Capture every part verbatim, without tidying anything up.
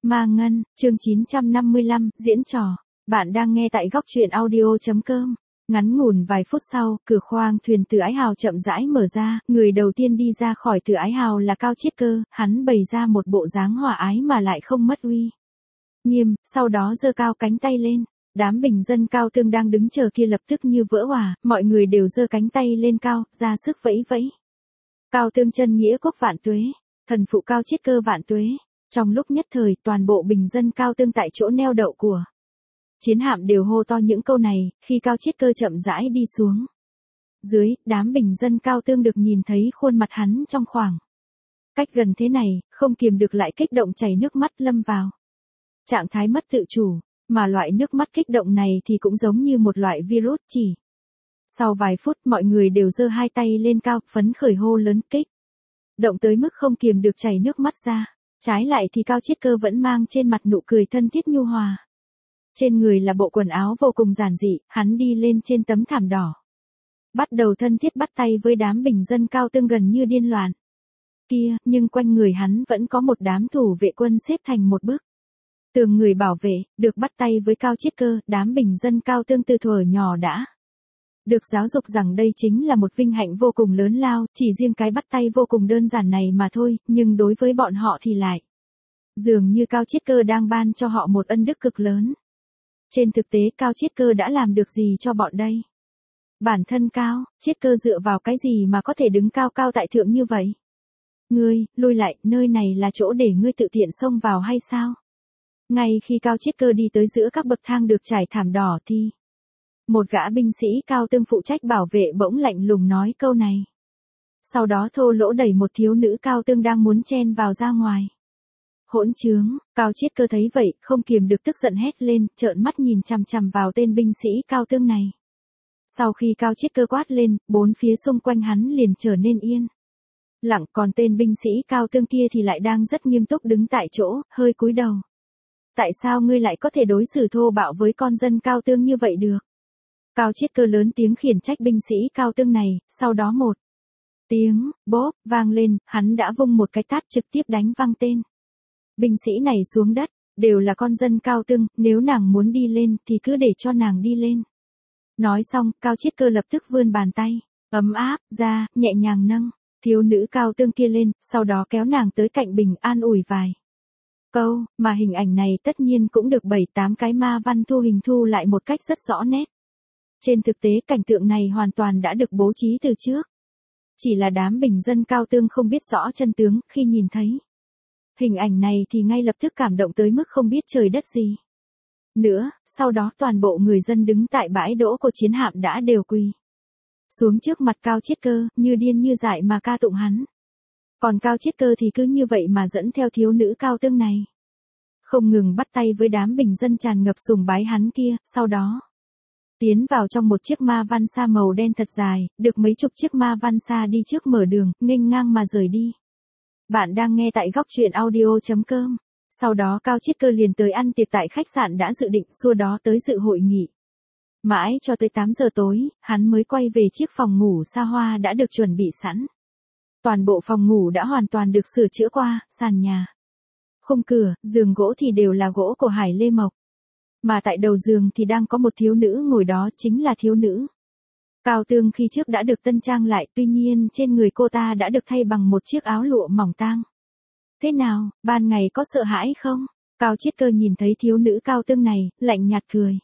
Ma Ngân, chương chín trăm năm mươi lăm, diễn trò. Bạn đang nghe tại góc truyện audio.com. Ngắn ngủn vài phút sau, cửa khoang thuyền Từ Ái Hào chậm rãi mở ra, người đầu tiên đi ra khỏi Từ Ái Hào là Cao Chiết Cơ, hắn bày ra một bộ dáng hòa ái mà lại không mất uy nghiêm, sau đó giơ cao cánh tay lên. Đám bình dân Cao Tương đang đứng chờ kia lập tức như vỡ òa, mọi người đều giơ cánh tay lên cao, ra sức vẫy vẫy. Cao Tương chân nghĩa quốc vạn tuế, thần phụ Cao Chiết Cơ vạn tuế. Trong lúc nhất thời, toàn bộ bình dân Cao Tương tại chỗ neo đậu của chiến hạm đều hô to những câu này, khi Cao Chiết Cơ chậm rãi đi xuống. Dưới, đám bình dân Cao Tương được nhìn thấy khuôn mặt hắn trong khoảng cách gần thế này, không kiềm được lại kích động chảy nước mắt lâm vào trạng thái mất tự chủ, mà loại nước mắt kích động này thì cũng giống như một loại virus chỉ. Sau vài phút mọi người đều giơ hai tay lên cao, phấn khởi hô lớn kích động tới mức không kiềm được chảy nước mắt ra. Trái lại thì Cao Chiết Cơ vẫn mang trên mặt nụ cười thân thiết nhu hòa. Trên người là bộ quần áo vô cùng giản dị, hắn đi lên trên tấm thảm đỏ. Bắt đầu thân thiết bắt tay với đám bình dân Cao Tương gần như điên loạn kia, nhưng quanh người hắn vẫn có một đám thủ vệ quân xếp thành một bức tường người bảo vệ, được bắt tay với Cao Chiết Cơ. Đám bình dân Cao Tương từ thuở nhỏ đã được giáo dục rằng đây chính là một vinh hạnh vô cùng lớn lao, chỉ riêng cái bắt tay vô cùng đơn giản này mà thôi, nhưng đối với bọn họ thì lại dường như Cao Chiết Cơ đang ban cho họ một ân đức cực lớn. Trên thực tế Cao Chiết Cơ đã làm được gì cho bọn đây? Bản thân Cao Chiết Cơ dựa vào cái gì mà có thể đứng cao cao tại thượng như vậy? Ngươi, lui lại, nơi này là chỗ để ngươi tự tiện xông vào hay sao? Ngay khi Cao Chiết Cơ đi tới giữa các bậc thang được trải thảm đỏ thì một gã binh sĩ Cao Tương phụ trách bảo vệ bỗng lạnh lùng nói câu này. Sau đó thô lỗ đẩy một thiếu nữ Cao Tương đang muốn chen vào ra ngoài. Hỗn trướng, Cao Chiết Cơ thấy vậy, không kiềm được tức giận hét lên, trợn mắt nhìn chằm chằm vào tên binh sĩ Cao Tương này. Sau khi Cao Chiết Cơ quát lên, bốn phía xung quanh hắn liền trở nên yên lặng, còn tên binh sĩ Cao Tương kia thì lại đang rất nghiêm túc đứng tại chỗ, hơi cúi đầu. Tại sao ngươi lại có thể đối xử thô bạo với con dân Cao Tương như vậy được? Cao Chiết Cơ lớn tiếng khiển trách binh sĩ Cao Tương này, sau đó một tiếng bốp vang lên, hắn đã vung một cái tát trực tiếp đánh văng tên binh sĩ này xuống đất. Đều là con dân Cao Tương, nếu nàng muốn đi lên thì cứ để cho nàng đi lên. Nói xong, Cao Chiết Cơ lập tức vươn bàn tay ấm áp ra, nhẹ nhàng nâng thiếu nữ Cao Tương kia lên, sau đó kéo nàng tới cạnh bình an ủi vài câu, mà hình ảnh này tất nhiên cũng được bảy tám cái ma văn thu hình thu lại một cách rất rõ nét. Trên thực tế cảnh tượng này hoàn toàn đã được bố trí từ trước. Chỉ là đám bình dân Cao Tương không biết rõ chân tướng, khi nhìn thấy hình ảnh này thì ngay lập tức cảm động tới mức không biết trời đất gì nữa. Sau đó toàn bộ người dân đứng tại bãi đỗ của chiến hạm đã đều quỳ xuống trước mặt Cao Chiết Cơ, như điên như dại mà ca tụng hắn. Còn Cao Chiết Cơ thì cứ như vậy mà dẫn theo thiếu nữ Cao Tương này, không ngừng bắt tay với đám bình dân tràn ngập sùng bái hắn kia, sau đó tiến vào trong một chiếc ma văn sa màu đen thật dài, được mấy chục chiếc ma văn sa đi trước mở đường, nghênh ngang mà rời đi. Bạn đang nghe tại góc truyện audio.com. Sau đó Cao Chiết Cơ liền tới ăn tiệc tại khách sạn đã dự định, xua đó tới dự hội nghị. Mãi cho tới tám giờ tối, hắn mới quay về chiếc phòng ngủ xa hoa đã được chuẩn bị sẵn. Toàn bộ phòng ngủ đã hoàn toàn được sửa chữa qua, sàn nhà, khung cửa, giường gỗ thì đều là gỗ của Hải Lê Mộc. Mà tại đầu giường thì đang có một thiếu nữ ngồi, đó chính là thiếu nữ Cao Tương khi trước đã được tân trang lại, tuy nhiên trên người cô ta đã được thay bằng một chiếc áo lụa mỏng tang. Thế nào, ban ngày có sợ hãi không? Cao Chiết Cơ nhìn thấy thiếu nữ Cao Tương này, lạnh nhạt cười.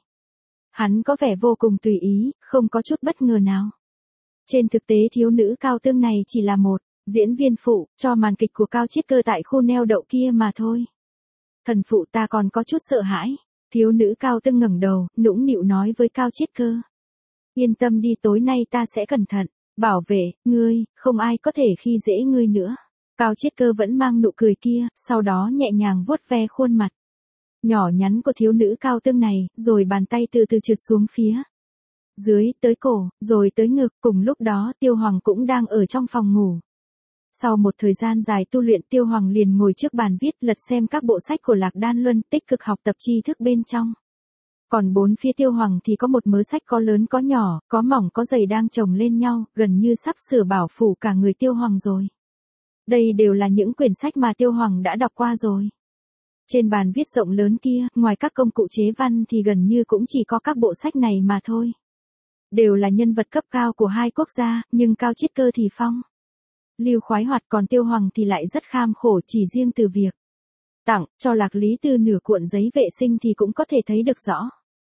Hắn có vẻ vô cùng tùy ý, không có chút bất ngờ nào. Trên thực tế thiếu nữ Cao Tương này chỉ là một diễn viên phụ cho màn kịch của Cao Chiết Cơ tại khu neo đậu kia mà thôi. Thần phụ, ta còn có chút sợ hãi. Thiếu nữ Cao Tương ngẩng đầu, nũng nịu nói với Cao Chiết Cơ. Yên tâm đi, tối nay ta sẽ cẩn thận bảo vệ ngươi, không ai có thể khi dễ ngươi nữa. Cao Chiết Cơ vẫn mang nụ cười kia, sau đó nhẹ nhàng vuốt ve khuôn mặt nhỏ nhắn của thiếu nữ Cao Tương này, rồi bàn tay từ từ trượt xuống phía dưới, tới cổ, rồi tới ngực. Cùng lúc đó Tiêu Hoàng cũng đang ở trong phòng ngủ. Sau một thời gian dài tu luyện, Tiêu Hoàng liền ngồi trước bàn viết, lật xem các bộ sách của Lạc Đan Luân, tích cực học tập tri thức bên trong. Còn bốn phía Tiêu Hoàng thì có một mớ sách có lớn có nhỏ, có mỏng có dày đang chồng lên nhau, gần như sắp sửa bảo phủ cả người Tiêu Hoàng rồi. Đây đều là những quyển sách mà Tiêu Hoàng đã đọc qua rồi. Trên bàn viết rộng lớn kia, ngoài các công cụ chế văn thì gần như cũng chỉ có các bộ sách này mà thôi. Đều là nhân vật cấp cao của hai quốc gia, nhưng Cao Chiết Cơ thì phong lưu khoái hoạt, còn Tiêu Hoàng thì lại rất kham khổ, chỉ riêng từ việc tặng cho Lạc Lý Tư nửa cuộn giấy vệ sinh thì cũng có thể thấy được rõ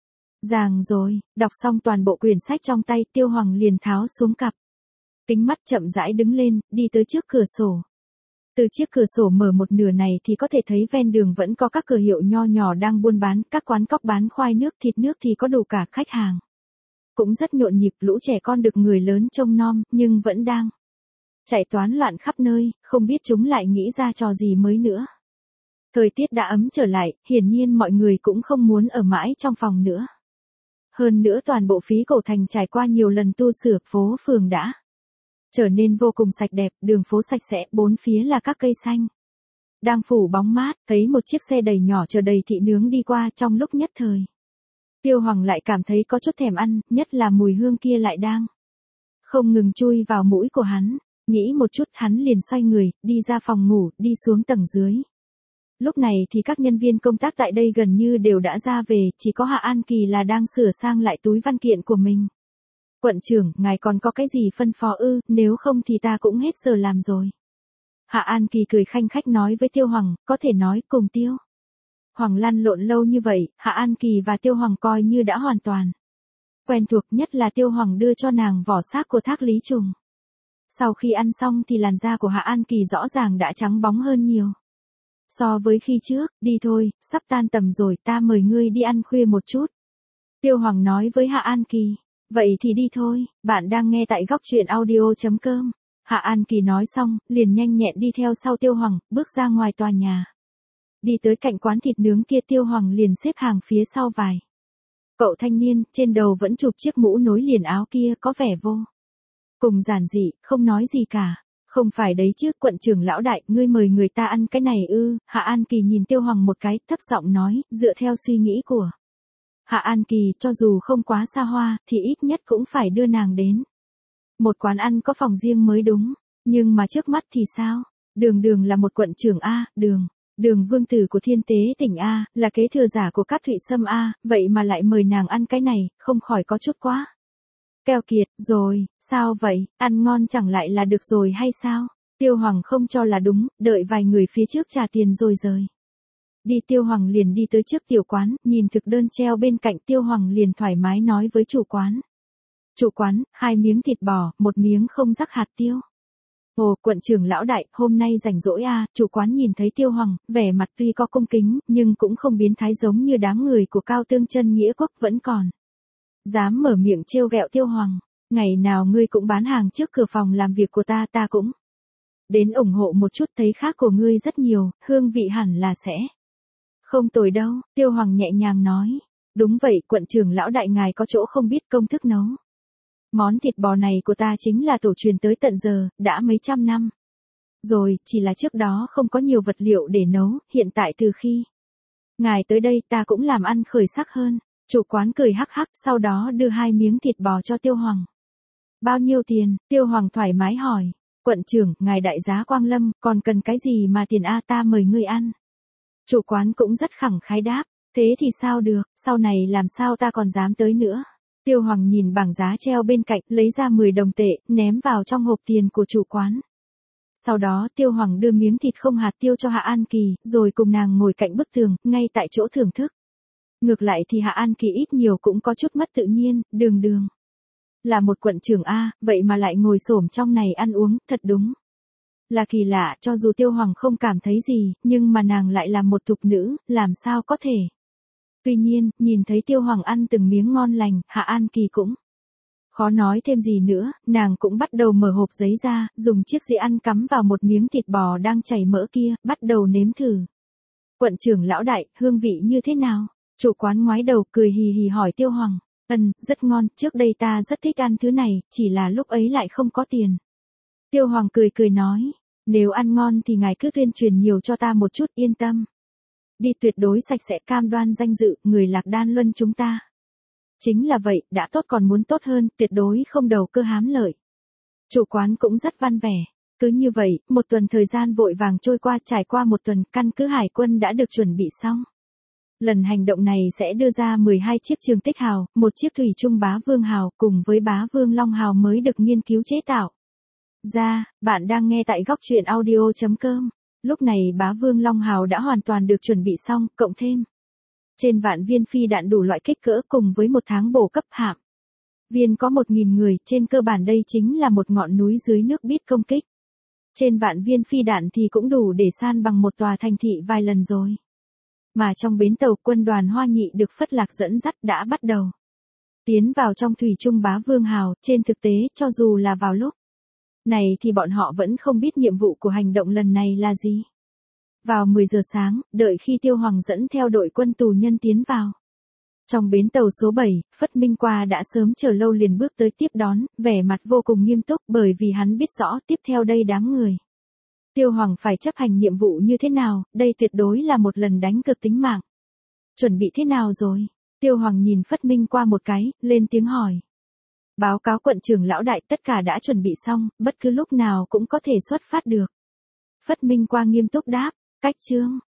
ràng rồi. Đọc xong toàn bộ quyển sách trong tay, Tiêu Hoàng liền tháo xuống cặp kính mắt, chậm rãi đứng lên, đi tới trước cửa sổ. Từ chiếc cửa sổ mở một nửa này thì có thể thấy ven đường vẫn có các cửa hiệu nho nhỏ đang buôn bán, các quán cóc bán khoai nước thịt nước thì có đủ cả khách hàng. Cũng rất nhộn nhịp, lũ trẻ con được người lớn trông nom, nhưng vẫn đang chạy toán loạn khắp nơi, không biết chúng lại nghĩ ra trò gì mới nữa. Thời tiết đã ấm trở lại, hiển nhiên mọi người cũng không muốn ở mãi trong phòng nữa. Hơn nữa toàn bộ Phí Cổ Thành trải qua nhiều lần tu sửa, phố phường đã trở nên vô cùng sạch đẹp, đường phố sạch sẽ, bốn phía là các cây xanh đang phủ bóng mát. Thấy một chiếc xe đầy nhỏ chở đầy thịt nướng đi qua, trong lúc nhất thời Tiêu Hoàng lại cảm thấy có chút thèm ăn, nhất là mùi hương kia lại đang không ngừng chui vào mũi của hắn. Nghĩ một chút, hắn liền xoay người, đi ra phòng ngủ, đi xuống tầng dưới. Lúc này thì các nhân viên công tác tại đây gần như đều đã ra về, chỉ có Hạ An Kỳ là đang sửa sang lại túi văn kiện của mình. Quận trưởng, ngài còn có cái gì phân phó ư, nếu không thì ta cũng hết giờ làm rồi. Hạ An Kỳ cười khanh khách nói với Tiêu Hoàng, có thể nói cùng Tiêu Hoàng lăn lộn lâu như vậy, Hạ An Kỳ và Tiêu Hoàng coi như đã hoàn toàn quen thuộc, nhất là Tiêu Hoàng đưa cho nàng vỏ xác của Thác Lý Trùng. Sau khi ăn xong thì làn da của Hạ An Kỳ rõ ràng đã trắng bóng hơn nhiều so với khi trước. Đi thôi, sắp tan tầm rồi, ta mời ngươi đi ăn khuya một chút. Tiêu Hoàng nói với Hạ An Kỳ. Vậy thì đi thôi, bạn đang nghe tại góc truyện audio chấm com. Hạ An Kỳ nói xong, liền nhanh nhẹn đi theo sau Tiêu Hoàng, bước ra ngoài tòa nhà. Đi tới cạnh quán thịt nướng kia, Tiêu Hoàng liền xếp hàng phía sau vài cậu thanh niên, trên đầu vẫn chụp chiếc mũ nối liền áo kia, có vẻ vô cùng giản dị, không nói gì cả. Không phải đấy chứ, quận trưởng lão đại, ngươi mời người ta ăn cái này ư? Hạ An Kỳ nhìn Tiêu Hoàng một cái, thấp giọng nói, dựa theo suy nghĩ của Hạ An Kỳ, cho dù không quá xa hoa, thì ít nhất cũng phải đưa nàng đến một quán ăn có phòng riêng mới đúng. Nhưng mà trước mắt thì sao? Đường Đường là một quận trưởng A, Đường Đường vương tử của Thiên Tế tỉnh A, là kế thừa giả của Cát Thụy Sâm A, vậy mà lại mời nàng ăn cái này, không khỏi có chút quá keo kiệt. Rồi, sao vậy, ăn ngon chẳng lại là được rồi hay sao? Tiêu Hoàng không cho là đúng, đợi vài người phía trước trả tiền rồi rời đi. Tiêu Hoàng liền đi tới trước tiểu quán, nhìn thực đơn treo bên cạnh, Tiêu Hoàng liền thoải mái nói với chủ quán. Chủ quán, hai miếng thịt bò, một miếng không rắc hạt tiêu. Ồ, quận trưởng lão đại, hôm nay rảnh rỗi à? Chủ quán nhìn thấy Tiêu Hoàng, vẻ mặt tuy có cung kính, nhưng cũng không biến thái giống như đám người của Cao Tương Chân Nghĩa Quốc, vẫn còn dám mở miệng trêu ghẹo Tiêu Hoàng. Ngày nào ngươi cũng bán hàng trước cửa phòng làm việc của ta, ta cũng đến ủng hộ một chút, thấy khác của ngươi rất nhiều, hương vị hẳn là sẽ không tồi đâu. Tiêu Hoàng nhẹ nhàng nói. Đúng vậy, quận trưởng lão đại, ngài có chỗ không biết công thức nấu món thịt bò này của ta chính là tổ truyền tới tận giờ, đã mấy trăm năm rồi, chỉ là trước đó không có nhiều vật liệu để nấu, hiện tại từ khi ngài tới đây ta cũng làm ăn khởi sắc hơn. Chủ quán cười hắc hắc, sau đó đưa hai miếng thịt bò cho Tiêu Hoàng. Bao nhiêu tiền? Tiêu Hoàng thoải mái hỏi. Quận trưởng, ngài đại giá quang lâm, còn cần cái gì mà tiền a, ta mời ngươi ăn. Chủ quán cũng rất khẳng khái đáp. Thế thì sao được, sau này làm sao ta còn dám tới nữa. Tiêu Hoàng nhìn bảng giá treo bên cạnh, lấy ra mười đồng tệ, ném vào trong hộp tiền của chủ quán. Sau đó Tiêu Hoàng đưa miếng thịt không hạt tiêu cho Hạ An Kỳ, rồi cùng nàng ngồi cạnh bức tường, ngay tại chỗ thưởng thức. Ngược lại thì Hạ An Kỳ ít nhiều cũng có chút mất tự nhiên. Đường Đường là một quận trưởng A, vậy mà lại ngồi xổm trong này ăn uống, thật đúng là kỳ lạ. Cho dù Tiêu Hoàng không cảm thấy gì, nhưng mà nàng lại là một thục nữ, làm sao có thể. Tuy nhiên, nhìn thấy Tiêu Hoàng ăn từng miếng ngon lành, Hạ An Kỳ cũng khó nói thêm gì nữa, nàng cũng bắt đầu mở hộp giấy ra, dùng chiếc dĩa ăn cắm vào một miếng thịt bò đang chảy mỡ kia, bắt đầu nếm thử. Quận trưởng lão đại, hương vị như thế nào? Chủ quán ngoái đầu cười hì hì hỏi Tiêu Hoàng. Ừm, rất ngon, trước đây ta rất thích ăn thứ này, chỉ là lúc ấy lại không có tiền. Tiêu Hoàng cười cười nói, nếu ăn ngon thì ngài cứ tuyên truyền nhiều cho ta một chút, yên tâm. Đi, tuyệt đối sạch sẽ, cam đoan danh dự, người Lạc Đan Luân chúng ta. Chính là vậy, đã tốt còn muốn tốt hơn, tuyệt đối không đầu cơ hám lợi. Chủ quán cũng rất văn vẻ. Cứ như vậy, một tuần thời gian vội vàng trôi qua, trải qua một tuần, căn cứ hải quân đã được chuẩn bị xong. Lần hành động này sẽ đưa ra mười hai chiếc trường tích hào, một chiếc thủy trung bá vương hào cùng với bá vương long hào mới được nghiên cứu chế tạo. Ra, bạn đang nghe tại góc truyện audio chấm com. Lúc này bá vương long hào đã hoàn toàn được chuẩn bị xong, cộng thêm trên vạn viên phi đạn đủ loại kích cỡ cùng với một tháng bổ cấp hạm. Viên có một nghìn người, trên cơ bản đây chính là một ngọn núi dưới nước biết công kích. Trên vạn viên phi đạn thì cũng đủ để san bằng một tòa thành thị vài lần rồi. Mà trong bến tàu, quân đoàn Hoa Nhị được Phất Lạc dẫn dắt đã bắt đầu tiến vào trong thủy trung bá vương hào. Trên thực tế, cho dù là vào lúc này thì bọn họ vẫn không biết nhiệm vụ của hành động lần này là gì. Vào mười giờ sáng, đợi khi Tiêu Hoàng dẫn theo đội quân tù nhân tiến vào trong bến tàu số bảy, Phất Minh Qua đã sớm chờ lâu liền bước tới tiếp đón, vẻ mặt vô cùng nghiêm túc bởi vì hắn biết rõ tiếp theo đây đám người Tiêu Hoàng phải chấp hành nhiệm vụ như thế nào, đây tuyệt đối là một lần đánh cược tính mạng. Chuẩn bị thế nào rồi? Tiêu Hoàng nhìn Phất Minh Qua một cái, lên tiếng hỏi. Báo cáo quận trưởng lão đại, tất cả đã chuẩn bị xong, bất cứ lúc nào cũng có thể xuất phát được. Phất Minh Qua nghiêm túc đáp, cách chương.